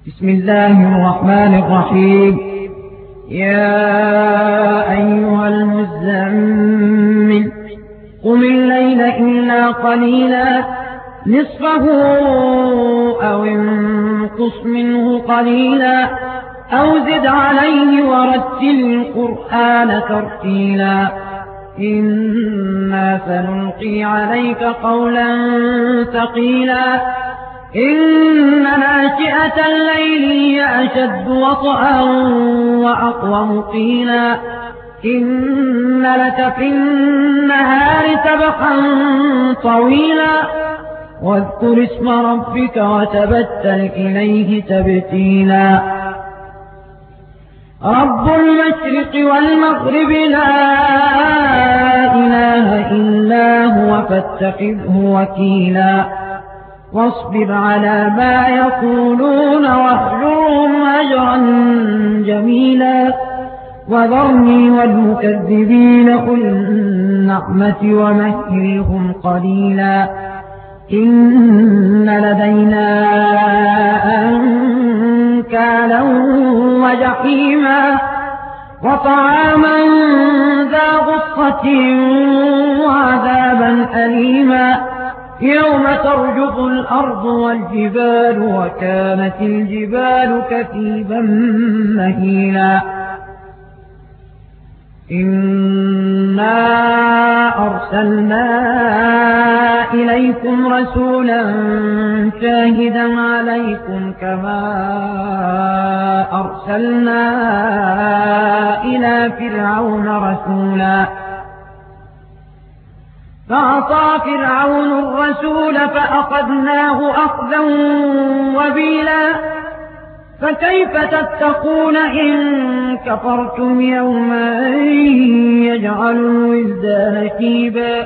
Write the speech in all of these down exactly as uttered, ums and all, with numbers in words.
بسم الله الرحمن الرحيم. يا أيها المزمل قم الليل إلا قليلا نصفه أو انقص منه قليلا أو زد عليه ورتل القرآن ترتيلا إنا سنلقي عليك قولا ثقيلا إن ناشئة الليل هي أشد وطئا وأقوم قيلا إن لك في النهار سبحا طويلا واذكر اسم ربك وتبتل إليه تبتيلا رب المشرق والمغرب لا إله إلا هو فاتخذه وكيلا واصبر على ما يقولون واهجرهم هجرا جميلا وذرني والمكذبين أولي النعمة ومهلهم قليلا إن لدينا أنكالا وجحيما وطعاما ذا غصة وعذابا أليما يوم ترجف الأرض والجبال وكانت الجبال كثيبا مهيلا إنا أرسلنا إليكم رسولا شاهدا عليكم كما أرسلنا إلى فرعون رسولا فعصى فرعون الرسول فأخذناه أخذا وبيلا فكيف تتقون إن كفرتم يوما يجعل الولدان شيبا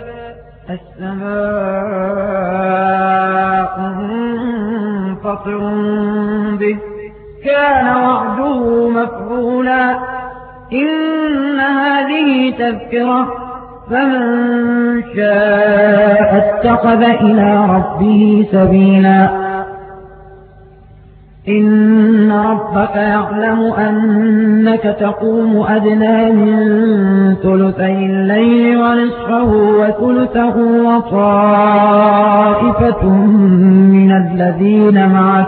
السماء منفطر به كان وعده مفعولا إن هذه تذكرة فمن شاء اتخذ إلى ربه سبيلا إن ربك يعلم أنك تقوم أدنى من ثلثي الليل ونصفه وثلثه وطائفة من الذين معك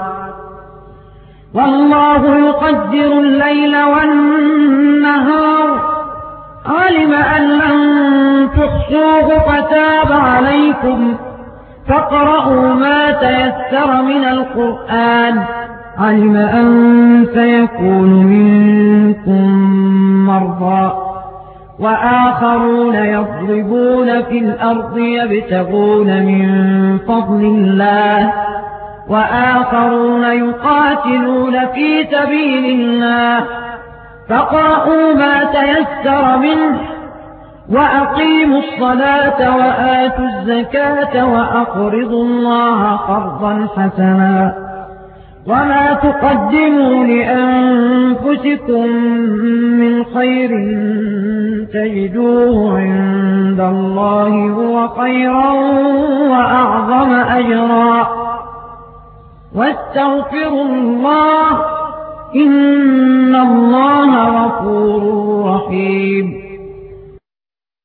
والله يقدر الليل والنهار علم أن لن تحصوه فتاب عليكم فاقرؤوا ما تيسر من القرآن علم أن سيكون منكم مرضى وآخرون يضربون في الأرض يبتغون من فضل الله وآخرون يقاتلون في سبيل الله فاقرؤوا ما تيسر منه وأقيموا الصلاة وآتوا الزكاة وأقرضوا الله قرضا حسنا وما تقدموا لأنفسكم من خير تجدوه عند الله هو خيرا وأعظم أجرا واستغفروا الله إن الله غفور رحيم.